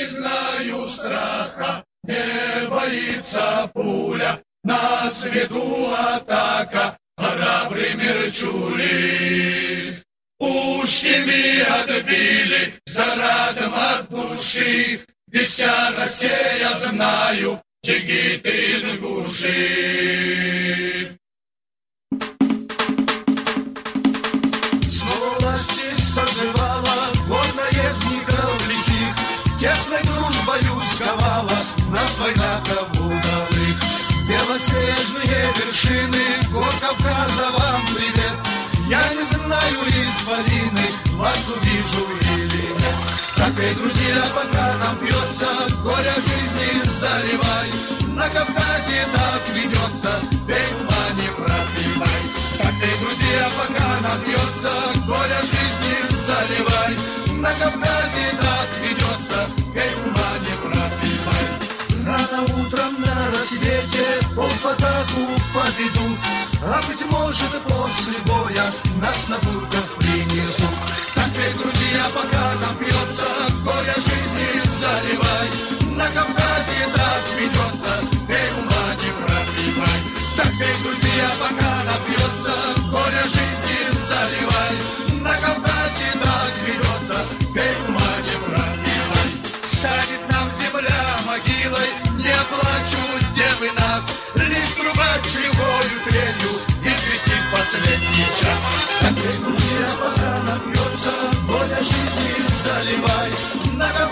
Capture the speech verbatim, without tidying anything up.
знаю страха, не боится пуля, на свету атака, храбрый Мерчули. Пушками отбили, зарадом от души, вся Россия, знаю, Чигит Ингуши. Снова власти созывала год наездников лихих, тесной дружбою сковала нас война кабуловых. Белоснежные вершины гор Кавказа, вам привет. Я не знаю, исполины, вас увижу или нет. Так и, друзья, пока нам пьется, горя жизни заливай. На Кавказе так ведется, пей ума не пропивай. Так и, друзья, пока нам пьется, горя жизни заливай. На Кавказе так ведется, пей ума не пропивай. Рано утром на рассвете полк в атаку поведут, а быть может после боя нас на бурках принесут. Так и, друзья, пока нам пьется, горя жизни заливай. На Кавказе так ведется, пей ума не пропивай. Так и, друзья, пока нам пьется, горя жизни заливай. На Кавказе так ведется, пей ума не пропивай. Станет нам земля могилой, не плачу, где вы нас, лишь трубач лихою трелью и свистит последний час. Так и, друзья, пока напьется, горя жизни заливай. На